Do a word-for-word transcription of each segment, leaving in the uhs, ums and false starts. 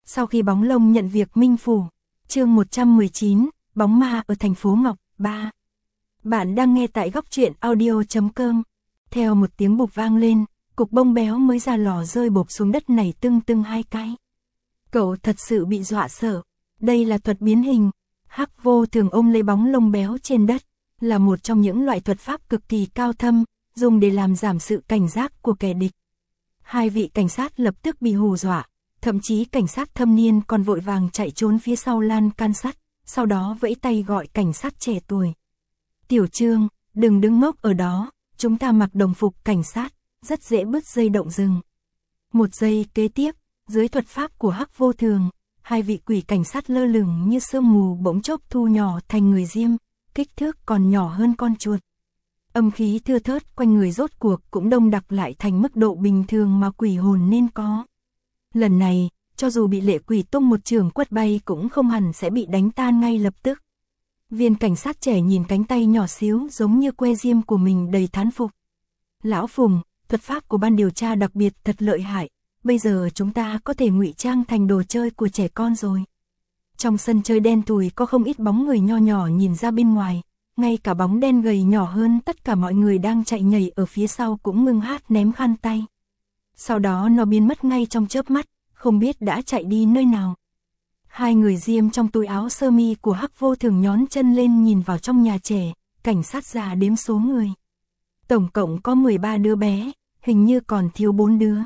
Sau khi Bóng Lông nhận việc Minh Phủ, chương một trăm mười chín, Bóng Ma ở thành phố Ngọc, ba. Bạn đang nghe tại góc truyện audio chấm com. Theo một tiếng bụp vang lên, cục bông béo mới ra lò rơi bộp xuống đất này tưng tưng hai cái. Cậu thật sự bị dọa sợ. Đây là thuật biến hình. Hắc Vô Thường ôm lấy bóng lông béo trên đất, là một trong những loại thuật pháp cực kỳ cao thâm, dùng để làm giảm sự cảnh giác của kẻ địch. Hai vị cảnh sát lập tức bị hù dọa, thậm chí cảnh sát thâm niên còn vội vàng chạy trốn phía sau lan can sắt, sau đó vẫy tay gọi cảnh sát trẻ tuổi. Tiểu Trương, đừng đứng ngốc ở đó, chúng ta mặc đồng phục cảnh sát, rất dễ bứt dây động rừng. Một giây kế tiếp, dưới thuật pháp của Hắc Vô Thường, hai vị quỷ cảnh sát lơ lửng như sương mù bỗng chốc thu nhỏ thành người diêm, kích thước còn nhỏ hơn con chuột. Âm khí thưa thớt quanh người rốt cuộc cũng đông đặc lại thành mức độ bình thường mà quỷ hồn nên có. Lần này, cho dù bị lệ quỷ tung một trường quất bay cũng không hẳn sẽ bị đánh tan ngay lập tức. Viên cảnh sát trẻ nhìn cánh tay nhỏ xíu giống như que diêm của mình đầy thán phục. Lão Phùng, thuật pháp của ban điều tra đặc biệt thật lợi hại, bây giờ chúng ta có thể ngụy trang thành đồ chơi của trẻ con rồi. Trong sân chơi đen thui có không ít bóng người nho nhỏ nhìn ra bên ngoài, ngay cả bóng đen gầy nhỏ hơn tất cả mọi người đang chạy nhảy ở phía sau cũng ngưng hát ném khăn tay. Sau đó nó biến mất ngay trong chớp mắt, không biết đã chạy đi nơi nào. Hai người diêm trong túi áo sơ mi của Hắc Vô Thường nhón chân lên nhìn vào trong nhà trẻ, cảnh sát già đếm số người. Tổng cộng có mười ba đứa bé, hình như còn thiếu bốn đứa.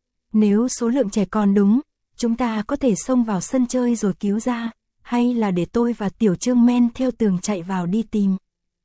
Nếu số lượng trẻ con đúng, chúng ta có thể xông vào sân chơi rồi cứu ra, hay là để tôi và Tiểu Trương men theo tường chạy vào đi tìm.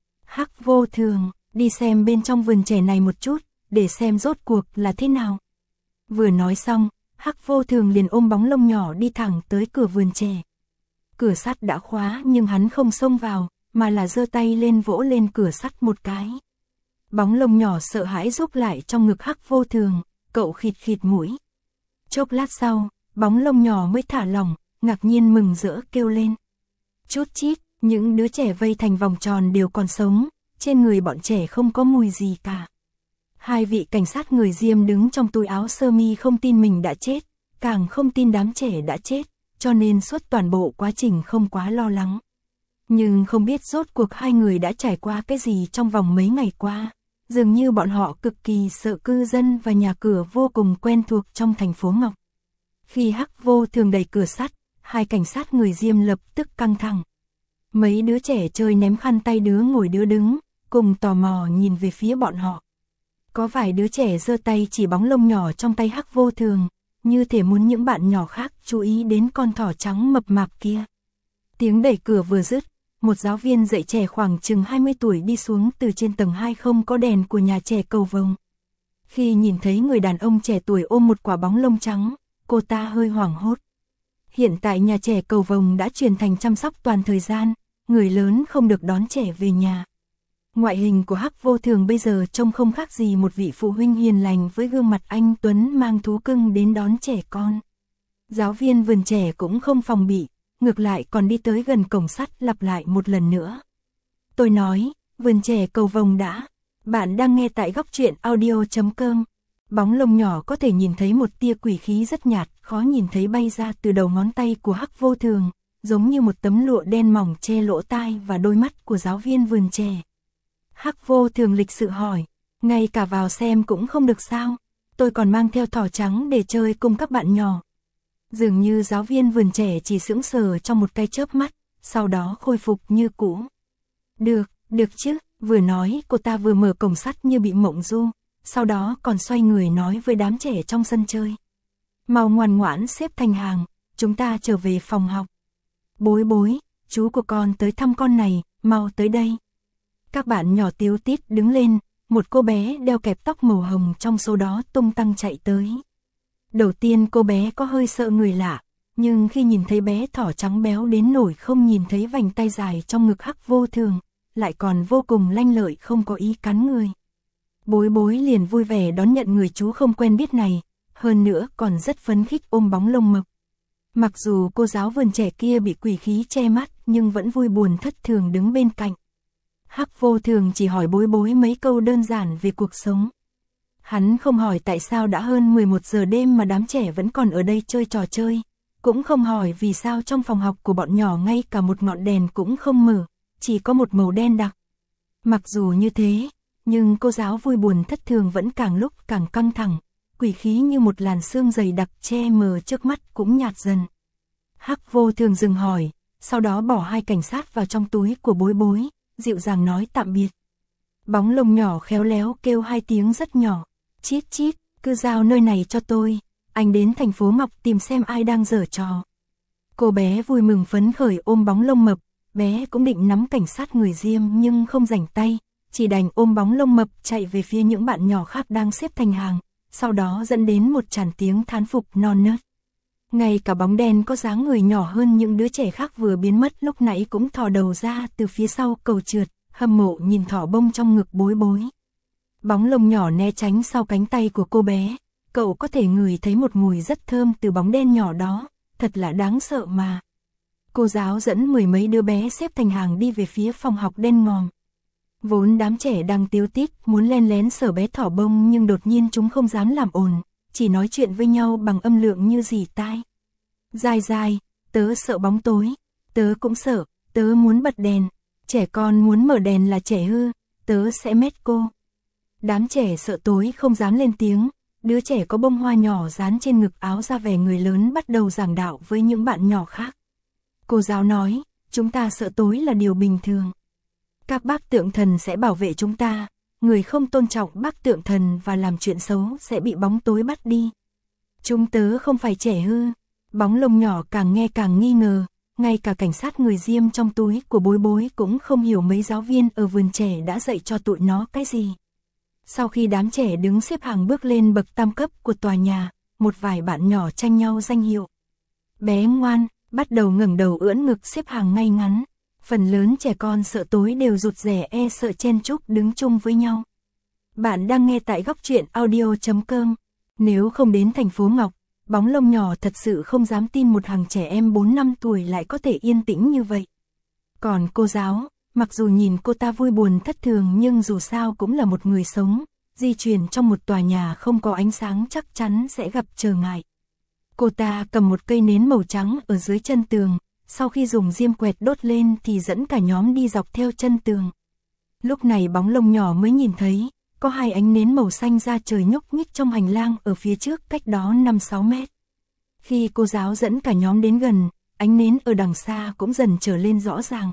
Hắc Vô Thường, đi xem bên trong vườn trẻ này một chút, để xem rốt cuộc là thế nào. Vừa nói xong, Hắc Vô Thường liền ôm bóng lông nhỏ đi thẳng tới cửa vườn trẻ. Cửa sắt đã khóa nhưng hắn không xông vào, mà là giơ tay lên vỗ lên cửa sắt một cái. Bóng lông nhỏ sợ hãi rúc lại trong ngực Hắc Vô Thường, cậu khịt khịt mũi. Chốc lát sau, bóng lông nhỏ mới thả lỏng, ngạc nhiên mừng rỡ kêu lên. Chút chít, những đứa trẻ vây thành vòng tròn đều còn sống, trên người bọn trẻ không có mùi gì cả. Hai vị cảnh sát người diêm đứng trong túi áo sơ mi không tin mình đã chết, càng không tin đám trẻ đã chết, cho nên suốt toàn bộ quá trình không quá lo lắng. Nhưng không biết rốt cuộc hai người đã trải qua cái gì trong vòng mấy ngày qua, dường như bọn họ cực kỳ sợ cư dân và nhà cửa vô cùng quen thuộc trong thành phố Ngọc. Khi Hắc Vô Thường đẩy cửa sắt, hai cảnh sát người diêm lập tức căng thẳng. Mấy đứa trẻ chơi ném khăn tay đứa ngồi đứa đứng, cùng tò mò nhìn về phía bọn họ. Có vài đứa trẻ giơ tay chỉ bóng lông nhỏ trong tay Hắc Vô Thường, như thể muốn những bạn nhỏ khác chú ý đến con thỏ trắng mập mạp kia. Tiếng đẩy cửa vừa dứt, một giáo viên dạy trẻ khoảng chừng hai mươi tuổi đi xuống từ trên tầng hai không có đèn của nhà trẻ Cầu Vồng. Khi nhìn thấy người đàn ông trẻ tuổi ôm một quả bóng lông trắng, cô ta hơi hoảng hốt. Hiện tại nhà trẻ Cầu Vồng đã chuyển thành chăm sóc toàn thời gian, người lớn không được đón trẻ về nhà. Ngoại hình của Hắc Vô Thường bây giờ trông không khác gì một vị phụ huynh hiền lành với gương mặt anh tuấn mang thú cưng đến đón trẻ con. Giáo viên vườn trẻ cũng không phòng bị, ngược lại còn đi tới gần cổng sắt lặp lại một lần nữa. Tôi nói, vườn trẻ Cầu Vồng đã. Bạn đang nghe tại góc truyện audio chấm com. Bóng lông nhỏ có thể nhìn thấy một tia quỷ khí rất nhạt, khó nhìn thấy bay ra từ đầu ngón tay của Hắc Vô Thường, giống như một tấm lụa đen mỏng che lỗ tai và đôi mắt của giáo viên vườn trẻ. Hắc Vô Thường lịch sự hỏi, ngay cả vào xem cũng không được sao, tôi còn mang theo thỏ trắng để chơi cùng các bạn nhỏ. Dường như giáo viên vườn trẻ chỉ sững sờ trong một cái chớp mắt, sau đó khôi phục như cũ. Được, được chứ, vừa nói cô ta vừa mở cổng sắt như bị mộng du, sau đó còn xoay người nói với đám trẻ trong sân chơi. Mau ngoan ngoãn xếp thành hàng, chúng ta trở về phòng học. Bối bối, chú của con tới thăm con này, mau tới đây. Các bạn nhỏ tíu tít đứng lên, một cô bé đeo kẹp tóc màu hồng trong số đó tung tăng chạy tới. Đầu tiên cô bé có hơi sợ người lạ, nhưng khi nhìn thấy bé thỏ trắng béo đến nổi không nhìn thấy vành tay dài trong ngực Hắc Vô Thường, lại còn vô cùng lanh lợi không có ý cắn người. Bối bối liền vui vẻ đón nhận người chú không quen biết này, hơn nữa còn rất phấn khích ôm bóng lông mập. Mặc dù cô giáo vườn trẻ kia bị quỷ khí che mắt nhưng vẫn vui buồn thất thường đứng bên cạnh. Hắc Vô Thường chỉ hỏi bối bối mấy câu đơn giản về cuộc sống. Hắn không hỏi tại sao đã hơn mười một giờ đêm mà đám trẻ vẫn còn ở đây chơi trò chơi, cũng không hỏi vì sao trong phòng học của bọn nhỏ ngay cả một ngọn đèn cũng không mở, chỉ có một màu đen đặc. Mặc dù như thế, nhưng cô giáo vui buồn thất thường vẫn càng lúc càng căng thẳng, quỷ khí như một làn sương dày đặc che mờ trước mắt cũng nhạt dần. Hắc Vô Thường dừng hỏi, sau đó bỏ hai cảnh sát vào trong túi của Bối Bối, dịu dàng nói tạm biệt. Bóng lông nhỏ khéo léo kêu hai tiếng rất nhỏ, chít chít, cứ giao nơi này cho tôi, anh đến thành phố Ngọc tìm xem ai đang giở trò. Cô bé vui mừng phấn khởi ôm bóng lông mập, bé cũng định nắm cảnh sát người Diêm nhưng không rảnh tay, chỉ đành ôm bóng lông mập chạy về phía những bạn nhỏ khác đang xếp thành hàng, sau đó dẫn đến một tràn tiếng thán phục non nớt. Ngay cả bóng đen có dáng người nhỏ hơn những đứa trẻ khác vừa biến mất lúc nãy cũng thò đầu ra từ phía sau cầu trượt, hâm mộ nhìn thỏ bông trong ngực Bối Bối. Bóng lông nhỏ né tránh sau cánh tay của cô bé, cậu có thể ngửi thấy một mùi rất thơm từ bóng đen nhỏ đó, thật là đáng sợ mà. Cô giáo dẫn mười mấy đứa bé xếp thành hàng đi về phía phòng học đen ngòm. Vốn đám trẻ đang tíu tít muốn len lén sờ bé thỏ bông nhưng đột nhiên chúng không dám làm ồn, chỉ nói chuyện với nhau bằng âm lượng như rỉ tai. Dài dài, tớ sợ bóng tối, tớ cũng sợ, tớ muốn bật đèn, trẻ con muốn mở đèn là trẻ hư, tớ sẽ mét cô. Đám trẻ sợ tối không dám lên tiếng, đứa trẻ có bông hoa nhỏ dán trên ngực áo ra vẻ người lớn bắt đầu giảng đạo với những bạn nhỏ khác. Cô giáo nói, chúng ta sợ tối là điều bình thường. Các bác tượng thần sẽ bảo vệ chúng ta, người không tôn trọng bác tượng thần và làm chuyện xấu sẽ bị bóng tối bắt đi. Chúng tớ không phải trẻ hư. Bóng lông nhỏ càng nghe càng nghi ngờ, ngay cả cảnh sát người Diêm trong túi của Bối Bối cũng không hiểu mấy giáo viên ở vườn trẻ đã dạy cho tụi nó cái gì. Sau khi đám trẻ đứng xếp hàng bước lên bậc tam cấp của tòa nhà, một vài bạn nhỏ tranh nhau danh hiệu. Bé ngoan, bắt đầu ngẩng đầu ưỡn ngực xếp hàng ngay ngắn. Phần lớn trẻ con sợ tối đều rụt rè e sợ chen chúc đứng chung với nhau. Bạn đang nghe tại góc truyện audio chấm com. Nếu không đến thành phố Ngọc, Bóng lông nhỏ thật sự không dám tin một hàng trẻ em bốn năm tuổi lại có thể yên tĩnh như vậy. Còn cô giáo, mặc dù nhìn cô ta vui buồn thất thường nhưng dù sao cũng là một người sống, di chuyển trong một tòa nhà không có ánh sáng chắc chắn sẽ gặp trở ngại. Cô ta cầm một cây nến màu trắng ở dưới chân tường, sau khi dùng diêm quẹt đốt lên thì dẫn cả nhóm đi dọc theo chân tường. Lúc này bóng lông nhỏ mới nhìn thấy, có hai ánh nến màu xanh ra trời nhúc nhích trong hành lang ở phía trước cách đó năm sáu mét. Khi cô giáo dẫn cả nhóm đến gần, ánh nến ở đằng xa cũng dần trở lên rõ ràng.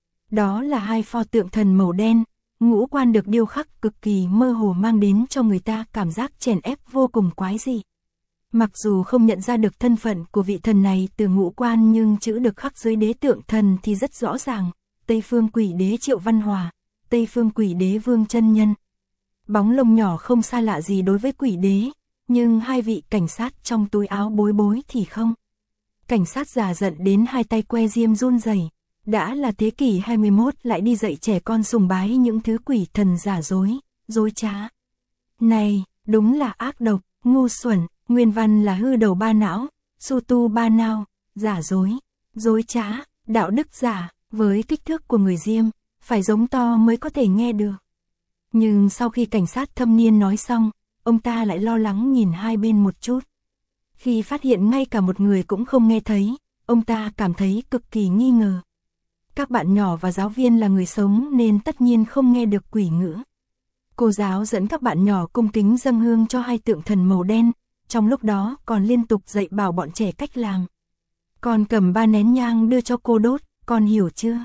Đó là hai pho tượng thần màu đen, ngũ quan được điêu khắc cực kỳ mơ hồ mang đến cho người ta cảm giác chèn ép vô cùng quái dị. Mặc dù không nhận ra được thân phận của vị thần này từ ngũ quan nhưng chữ được khắc dưới đế tượng thần thì rất rõ ràng, Tây Phương Quỷ Đế Triệu Văn Hòa, Tây Phương Quỷ Đế Vương Chân Nhân. Bóng lông nhỏ không xa lạ gì đối với quỷ đế, nhưng hai vị cảnh sát trong túi áo bối bối thì không. Cảnh sát già giận đến hai tay que diêm run rẩy, đã là thế kỷ hai mươi mốt lại đi dạy trẻ con sùng bái những thứ quỷ thần giả dối, dối trá. Này, đúng là ác độc, ngu xuẩn, nguyên văn là hư đầu ba não, su tu ba nao, giả dối, dối trá, đạo đức giả, với kích thước của người Diêm, phải giống to mới có thể nghe được. Nhưng sau khi cảnh sát thâm niên nói xong, ông ta lại lo lắng nhìn hai bên một chút. Khi phát hiện ngay cả một người cũng không nghe thấy, ông ta cảm thấy cực kỳ nghi ngờ. Các bạn nhỏ và giáo viên là người sống nên tất nhiên không nghe được quỷ ngữ. Cô giáo dẫn các bạn nhỏ cung kính dâng hương cho hai tượng thần màu đen, trong lúc đó còn liên tục dạy bảo bọn trẻ cách làm. Con cầm ba nén nhang đưa cho cô đốt, con hiểu chưa?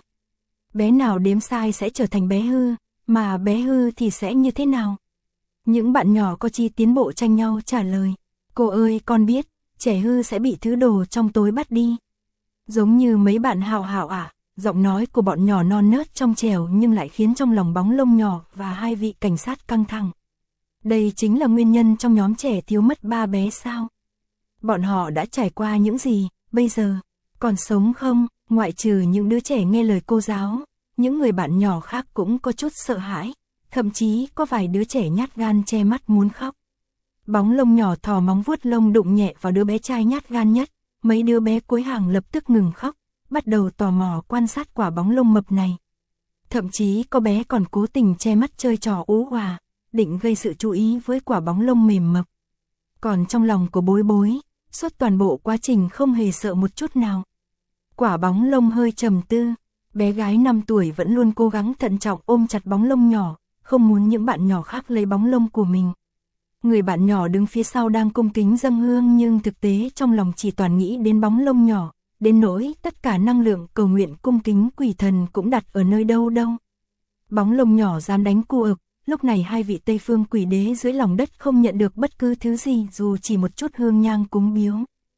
Bé nào đếm sai sẽ trở thành bé hư, mà bé hư thì sẽ như thế nào? Những bạn nhỏ có chi tiến bộ tranh nhau trả lời. Cô ơi, con biết, trẻ hư sẽ bị thứ đồ trong tối bắt đi. Giống như mấy bạn Hào Hào à, giọng nói của bọn nhỏ non nớt trong trẻo nhưng lại khiến trong lòng bóng lông nhỏ và hai vị cảnh sát căng thẳng. Đây chính là nguyên nhân trong nhóm trẻ thiếu mất ba bé sao? Bọn họ đã trải qua những gì, bây giờ, còn sống không? Ngoại trừ những đứa trẻ nghe lời cô giáo, những người bạn nhỏ khác cũng có chút sợ hãi, thậm chí có vài đứa trẻ nhát gan che mắt muốn khóc. Bóng lông nhỏ thò móng vuốt lông đụng nhẹ vào đứa bé trai nhát gan nhất, mấy đứa bé cuối hàng lập tức ngừng khóc, bắt đầu tò mò quan sát quả bóng lông mập này. Thậm chí có bé còn cố tình che mắt chơi trò ú òa, định gây sự chú ý với quả bóng lông mềm mập. Còn trong lòng của bối bối, suốt toàn bộ quá trình không hề sợ một chút nào. Quả bóng lông hơi trầm tư, bé gái năm tuổi vẫn luôn cố gắng thận trọng ôm chặt bóng lông nhỏ, không muốn những bạn nhỏ khác lấy bóng lông của mình. Người bạn nhỏ đứng phía sau đang cung kính dâng hương nhưng thực tế trong lòng chỉ toàn nghĩ đến bóng lông nhỏ, đến nỗi tất cả năng lượng cầu nguyện cung kính quỷ thần cũng đặt ở nơi đâu đâu. Bóng lông nhỏ dám đánh cu ực, lúc này hai vị Tây Phương quỷ đế dưới lòng đất không nhận được bất cứ thứ gì dù chỉ một chút hương nhang cúng biếu.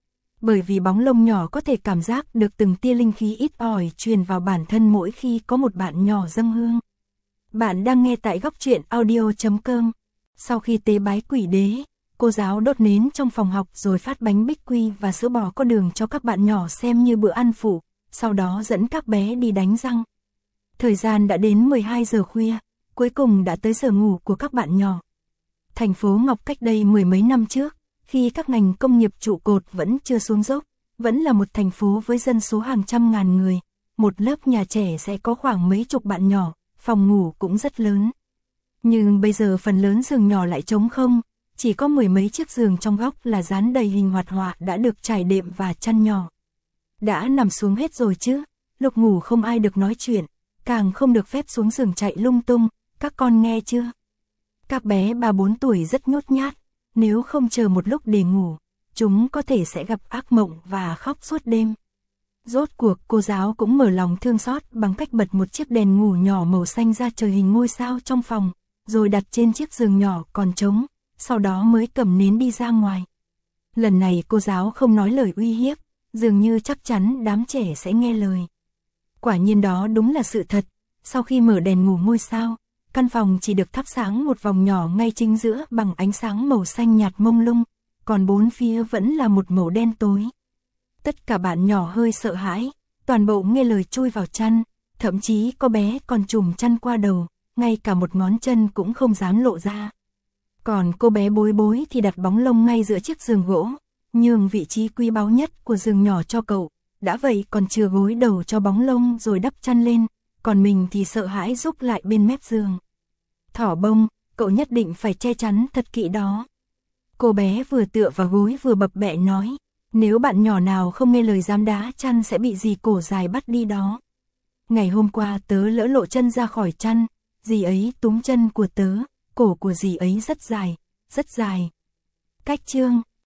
Bởi vì bóng lông nhỏ có thể cảm giác được từng tia linh khí ít ỏi truyền vào bản thân mỗi khi có một bạn nhỏ dâng hương. Bạn đang nghe tại góc truyện audio chấm com. Sau khi tế bái quỷ đế, cô giáo đốt nến trong phòng học rồi phát bánh bích quy và sữa bò có đường cho các bạn nhỏ xem như bữa ăn phụ, sau đó dẫn các bé đi đánh răng. Thời gian đã đến mười hai giờ khuya, cuối cùng đã tới giờ ngủ của các bạn nhỏ. Thành phố Ngọc cách đây mười mấy năm trước, khi các ngành công nghiệp trụ cột vẫn chưa xuống dốc, vẫn là một thành phố với dân số hàng trăm ngàn người, một lớp nhà trẻ sẽ có khoảng mấy chục bạn nhỏ, phòng ngủ cũng rất lớn. Nhưng bây giờ phần lớn giường nhỏ lại trống không, chỉ có mười mấy chiếc giường trong góc là dán đầy hình hoạt họa đã được trải đệm và chăn nhỏ. Đã nằm xuống hết rồi chứ, lúc ngủ không ai được nói chuyện, càng không được phép xuống giường chạy lung tung, các con nghe chưa? Các bé ba bốn tuổi rất nhút nhát, nếu không chờ một lúc để ngủ, chúng có thể sẽ gặp ác mộng và khóc suốt đêm. Rốt cuộc cô giáo cũng mở lòng thương xót bằng cách bật một chiếc đèn ngủ nhỏ màu xanh ra trời hình ngôi sao trong phòng, rồi đặt trên chiếc giường nhỏ còn trống, sau đó mới cầm nến đi ra ngoài. Lần này cô giáo không nói lời uy hiếp, dường như chắc chắn đám trẻ sẽ nghe lời. Quả nhiên đó đúng là sự thật, sau khi mở đèn ngủ ngôi sao, căn phòng chỉ được thắp sáng một vòng nhỏ ngay chính giữa bằng ánh sáng màu xanh nhạt mông lung, còn bốn phía vẫn là một màu đen tối. Tất cả bạn nhỏ hơi sợ hãi, toàn bộ nghe lời chui vào chăn, thậm chí có bé còn trùm chăn qua đầu, ngay cả một ngón chân cũng không dám lộ ra. Còn cô bé bối bối thì đặt bóng lông ngay giữa chiếc giường gỗ, nhường vị trí quý báu nhất của giường nhỏ cho cậu, đã vậy còn chừa gối đầu cho bóng lông rồi đắp chăn lên, còn mình thì sợ hãi rúc lại bên mép giường. Thỏ bông, cậu nhất định phải che chắn thật kỹ đó. Cô bé vừa tựa vào gối vừa bập bẹ nói, nếu bạn nhỏ nào không nghe lời dám đá chăn sẽ bị dì cổ dài bắt đi đó. Ngày hôm qua tớ lỡ lộ chân ra khỏi chăn, dì ấy túm chân của tớ, cổ của dì ấy rất dài, rất dài. Cách chương